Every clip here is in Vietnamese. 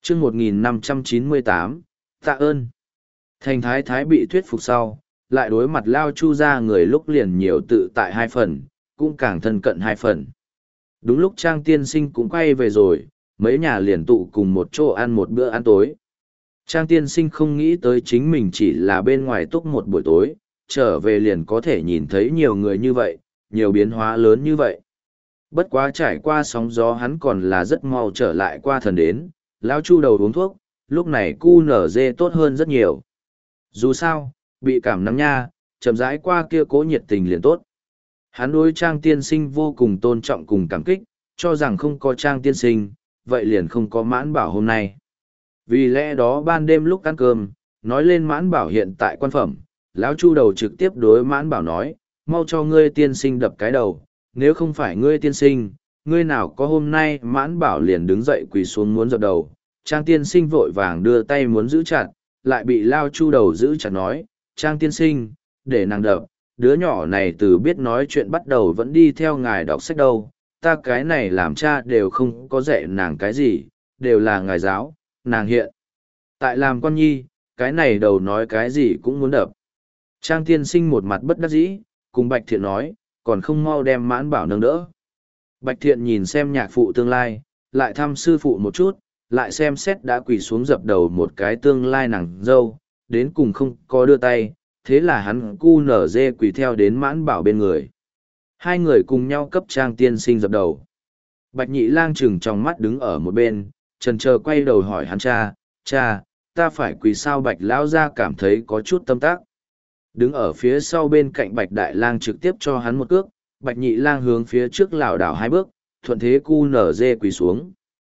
chương 1598, tạ ơn. Thành thái thái bị thuyết phục sau, lại đối mặt Lao Chu ra người lúc liền nhiều tự tại 2 phần, cũng càng thân cận 2 phần. Đúng lúc Trang tiên sinh cũng quay về rồi, mấy nhà liền tụ cùng một chỗ ăn một bữa ăn tối. Trang tiên sinh không nghĩ tới chính mình chỉ là bên ngoài túc một buổi tối, trở về liền có thể nhìn thấy nhiều người như vậy, nhiều biến hóa lớn như vậy. Bất quá trải qua sóng gió hắn còn là rất mau trở lại qua thần đến, Lao Chu đầu uống thuốc, lúc này cu nở dê tốt hơn rất nhiều. Dù sao, bị cảm nắng nha, chậm rãi qua kia cố nhiệt tình liền tốt. Hắn đối Trang tiên sinh vô cùng tôn trọng cùng cảm kích, cho rằng không có Trang tiên sinh, vậy liền không có Mãn Bảo hôm nay. Vì lẽ đó ban đêm lúc ăn cơm, nói lên Mãn Bảo hiện tại quan phẩm, lão Chu đầu trực tiếp đối Mãn Bảo nói, mau cho ngươi tiên sinh đập cái đầu, nếu không phải ngươi tiên sinh, ngươi nào có hôm nay. Mãn Bảo liền đứng dậy quỳ xuống muốn dập đầu, Trang tiên sinh vội vàng đưa tay muốn giữ chặt, lại bị Lao Chu đầu giữ chặt nói, Trang tiên sinh, để nàng đập, đứa nhỏ này từ biết nói chuyện bắt đầu vẫn đi theo ngài đọc sách đâu, ta cái này làm cha đều không có dạy nàng cái gì, đều là ngài giáo, nàng hiện. Tại làm con nhi, cái này đầu nói cái gì cũng muốn đập. Trang tiên sinh một mặt bất đắc dĩ, cùng Bạch Thiện nói, còn không mau đem Mãn Bảo nâng đỡ. Bạch Thiện nhìn xem nhạc phụ tương lai, lại thăm sư phụ một chút, lại xem xét đã quỳ xuống dập đầu một cái tương lai nàng dâu, đến cùng không có đưa tay, thế là hắn cu nở dê quỳ theo đến Mãn Bảo bên người. Hai người cùng nhau cấp Trang tiên sinh dập đầu. Bạch Nhị Lang chừng trong mắt đứng ở một bên, chần chờ quay đầu hỏi hắn cha, ta phải quỳ sao? Bạch Lão gia cảm thấy có chút tâm tác. Đứng ở phía sau bên cạnh Bạch Đại Lang trực tiếp cho hắn một cước, Bạch Nhị Lang hướng phía trước lảo đảo 2 bước, thuận thế cu nở dê quỳ xuống.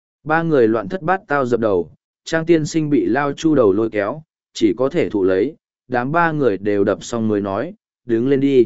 3 người loạn thất bát tao dập đầu, Trang tiên sinh bị Lao Chu đầu lôi kéo, chỉ có thể thụ lấy, đám 3 người đều đập xong mới nói, đứng lên đi.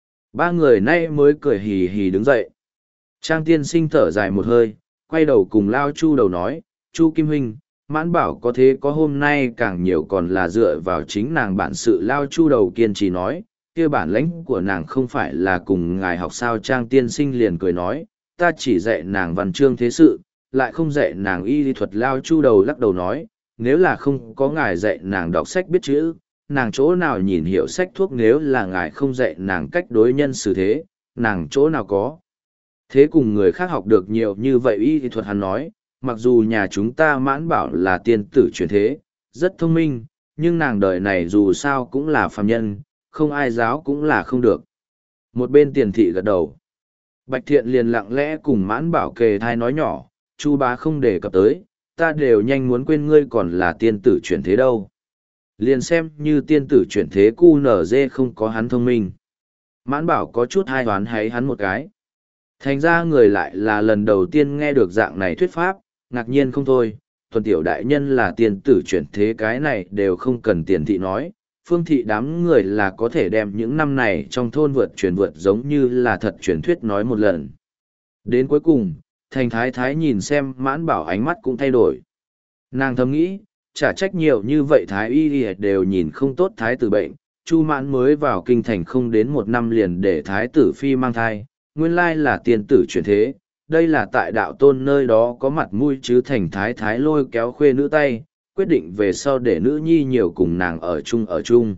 3 người nay mới cười hì hì đứng dậy. Trang tiên sinh thở dài một hơi, quay đầu cùng Lao Chu đầu nói, Chu Kim Huynh, Mãn Bảo có thế có hôm nay càng nhiều còn là dựa vào chính nàng bản sự. Lao Chu đầu kiên trì nói, kia bản lãnh của nàng không phải là cùng ngài học sao? Trang tiên sinh liền cười nói, ta chỉ dạy nàng văn chương thế sự, lại không dạy nàng y lý thuật. Lao Chu đầu lắc đầu nói, nếu là không có ngài dạy nàng đọc sách biết chữ, nàng chỗ nào nhìn hiểu sách thuốc? Nếu là ngài không dạy nàng cách đối nhân xử thế, nàng chỗ nào có thế cùng người khác học được nhiều như vậy y lý thuật? Hắn nói, mặc dù nhà chúng ta Mãn Bảo là tiên tử truyền thế, rất thông minh, nhưng nàng đời này dù sao cũng là phàm nhân, không ai giáo cũng là không được. Một bên Tiền thị gật đầu. Bạch Thiện liền lặng lẽ cùng Mãn Bảo kề thai nói nhỏ, Chu bá không đề cập tới, ta đều nhanh muốn quên ngươi còn là tiên tử chuyển thế đâu. Liền xem như tiên tử chuyển thế cu nở dê không có hắn thông minh. Mãn Bảo có chút hai hoán háy hắn một cái. Thành ra người lại là lần đầu tiên nghe được dạng này thuyết pháp, ngạc nhiên không thôi. Tuần tiểu đại nhân là tiên tử chuyển thế, cái này đều không cần Tiền thị nói. Phương thị đám người là có thể đem những năm này trong thôn vượt giống như là thật truyền thuyết nói một lần. Đến cuối cùng, Thành thái thái nhìn xem Mãn Bảo ánh mắt cũng thay đổi. Nàng thầm nghĩ, chả trách nhiều như vậy thái y đều nhìn không tốt thái tử bệnh. Chu Mãn mới vào kinh thành không đến 1 năm liền để thái tử phi mang thai, nguyên lai là tiên tử chuyển thế. Đây là tại đạo tôn nơi đó có mặt mũi chứ? Thành thái thái lôi kéo khuê nữ tay, quyết định về sau để nữ nhi nhiều cùng nàng ở chung.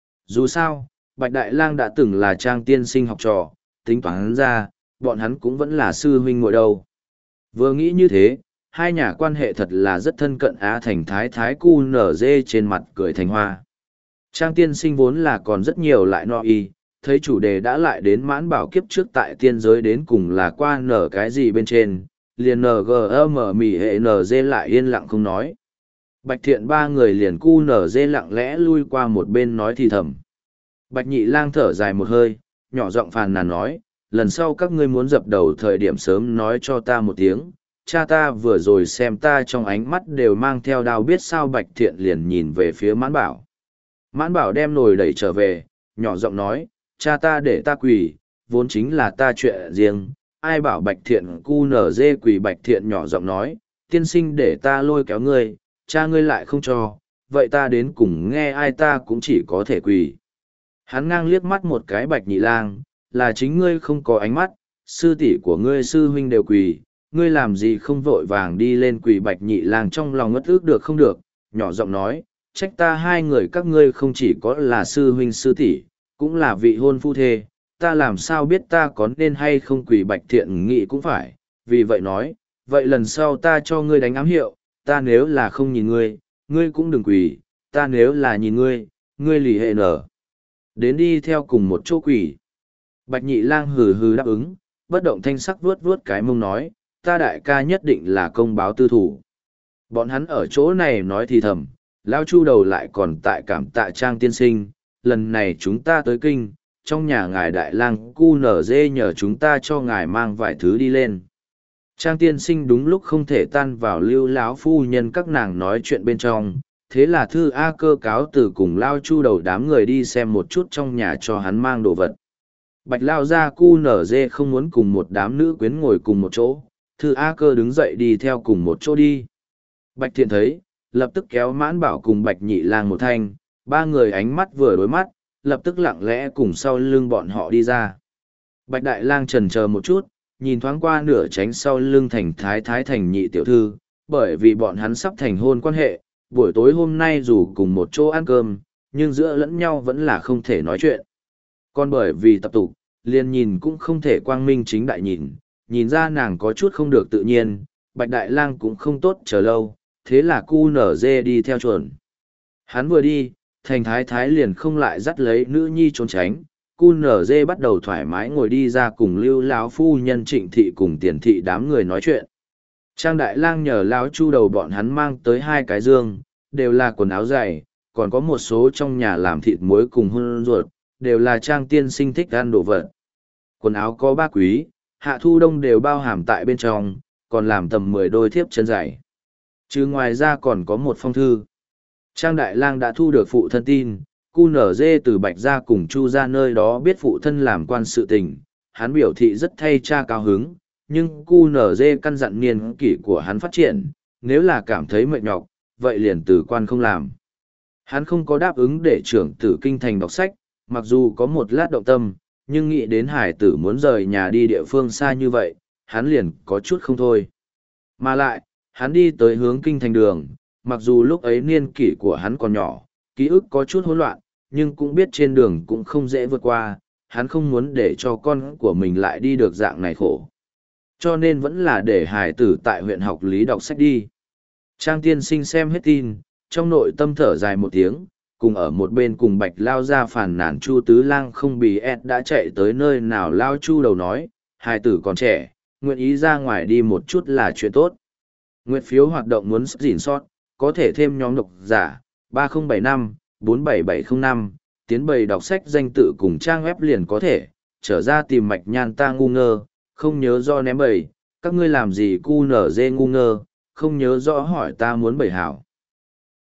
Dù sao, Bạch Đại Lang đã từng là Trang tiên sinh học trò, tính toán ra, bọn hắn cũng vẫn là sư huynh muội đâu. Vừa nghĩ như thế, hai nhà quan hệ thật là rất thân cận. Thành thái thái cu nở dê trên mặt cười thành hoa. Trang tiên sinh vốn là còn rất nhiều lại no y, thấy chủ đề đã lại đến Mãn Bảo kiếp trước tại tiên giới đến cùng là qua nở cái gì bên trên, liền ngm mỉ hệ nz lại yên lặng không nói. Bạch Thiện 3 người liền cu nở dê lặng lẽ lui qua một bên nói thì thầm. Bạch Nhị Lang thở dài một hơi, nhỏ giọng phàn nàn nói, lần sau các ngươi muốn dập đầu thời điểm sớm nói cho ta một tiếng, cha ta vừa rồi xem ta trong ánh mắt đều mang theo đao biết sao? Bạch Thiện liền nhìn về phía Mãn Bảo. Mãn Bảo đem nồi đẩy trở về, nhỏ giọng nói, cha ta để ta quỳ, vốn chính là ta chuyện riêng, ai bảo Bạch Thiện cu nở dê quỳ? Bạch Thiện nhỏ giọng nói, tiên sinh để ta lôi kéo ngươi, cha ngươi lại không cho, vậy ta đến cùng nghe ai? Ta cũng chỉ có thể quỳ. Hắn ngang liếc mắt một cái Bạch Nhị Lang, là chính ngươi không có ánh mắt, sư tỷ của ngươi sư huynh đều quỳ, ngươi làm gì không vội vàng đi lên quỳ. Bạch Nhị Lang trong lòng ngất ức được không được, nhỏ giọng nói, trách ta hai người các ngươi không chỉ có là sư huynh sư tỷ, cũng là vị hôn phu thê, ta làm sao biết ta có nên hay không quỳ. Bạch Thiện Nghị cũng phải, vì vậy nói, vậy lần sau ta cho ngươi đánh ám hiệu, ta nếu là không nhìn ngươi, ngươi cũng đừng quỳ, ta nếu là nhìn ngươi, ngươi lì hệ nở. Đến đi theo cùng một chỗ quỳ. Bạch Nhị Lang hừ hừ đáp ứng, bất động thanh sắc vuốt vuốt cái mông nói, ta đại ca nhất định là công báo tư thủ. Bọn hắn ở chỗ này nói thì thầm, Lao Chu đầu lại còn tại cảm tạ Trang tiên sinh, lần này chúng ta tới kinh, trong nhà ngài đại lang cu nở dê nhờ chúng ta cho ngài mang vài thứ đi lên. Trang tiên sinh đúng lúc không thể tan vào lưu láo phu nhân các nàng nói chuyện bên trong, thế là Thư A Cơ cáo từ cùng Lao Chu đầu đám người đi xem một chút trong nhà cho hắn mang đồ vật. Bạch Lao ra cu nở dê không muốn cùng một đám nữ quyến ngồi cùng một chỗ, Thư A Cơ đứng dậy đi theo cùng một chỗ đi. Bạch Thiện thấy, lập tức kéo Mãn Bảo cùng Bạch Nhị Lang một thanh, ba người ánh mắt vừa đối mắt, lập tức lặng lẽ cùng sau lưng bọn họ đi ra. Bạch Đại Lang chần chờ một chút, nhìn thoáng qua nửa tránh sau lưng Thành Thái Thái Thành nhị tiểu thư, bởi vì bọn hắn sắp thành hôn quan hệ, buổi tối hôm nay dù cùng một chỗ ăn cơm, nhưng giữa lẫn nhau vẫn là không thể nói chuyện. Còn bởi vì tập tục, liền nhìn cũng không thể quang minh chính đại nhìn ra nàng có chút không được tự nhiên, Bạch Đại Lang cũng không tốt chờ lâu, thế là cu nở dê đi theo chuẩn. Hắn vừa đi, Thành Thái Thái liền không lại dắt lấy nữ nhi trốn tránh, cu nở dê bắt đầu thoải mái ngồi đi ra cùng lưu lão phu nhân Trịnh thị cùng Tiền thị đám người nói chuyện. Trang Đại Lang nhờ lão Chu đầu bọn hắn mang tới 2 cái dương, đều là quần áo dày, còn có một số trong nhà làm thịt muối cùng hương ruột, đều là Trang tiên sinh thích ăn đồ vật. Quần áo có 3 quý, hạ thu đông đều bao hàm tại bên trong, còn làm tầm 10 đôi thiếp chân dày. Chứ ngoài ra còn có một phong thư. Trang Đại Lang đã thu được phụ thân tin, cu nở dê từ Bạch gia cùng Chu gia nơi đó biết phụ thân làm quan sự tình, hắn biểu thị rất thay cha cao hứng, nhưng cu nở dê căn dặn niên kỷ của hắn phát triển, nếu là cảm thấy mệt nhọc, vậy liền từ quan không làm. Hắn không có đáp ứng để trưởng tử kinh thành đọc sách, mặc dù có một lát động tâm, nhưng nghĩ đến hải tử muốn rời nhà đi địa phương xa như vậy, hắn liền có chút không thôi. Mà lại, hắn đi tới hướng kinh thành đường, mặc dù lúc ấy niên kỷ của hắn còn nhỏ, ký ức có chút hỗn loạn, nhưng cũng biết trên đường cũng không dễ vượt qua, hắn không muốn để cho con của mình lại đi được dạng này khổ. Cho nên vẫn là để hải tử tại huyện học lý đọc sách đi. Trang tiên sinh xem hết tin, trong nội tâm thở dài một tiếng, cùng ở một bên cùng Bạch Lao ra phàn nàn Chu Tứ Lang không bị ép đã chạy tới nơi nào Lao Chu đầu nói, hải tử còn trẻ, nguyện ý ra ngoài đi một chút là chuyện tốt. Nguyện phiếu hoạt động muốn gìn sót, có thể thêm nhóm độc giả, 3075-47705, tiến bày đọc sách danh tự cùng trang web liền có thể, trở ra tìm Mạch Nhan ta ngu ngơ, không nhớ do ném bầy, các ngươi làm gì cu nở dê ngu ngơ, không nhớ rõ hỏi ta muốn bầy hảo.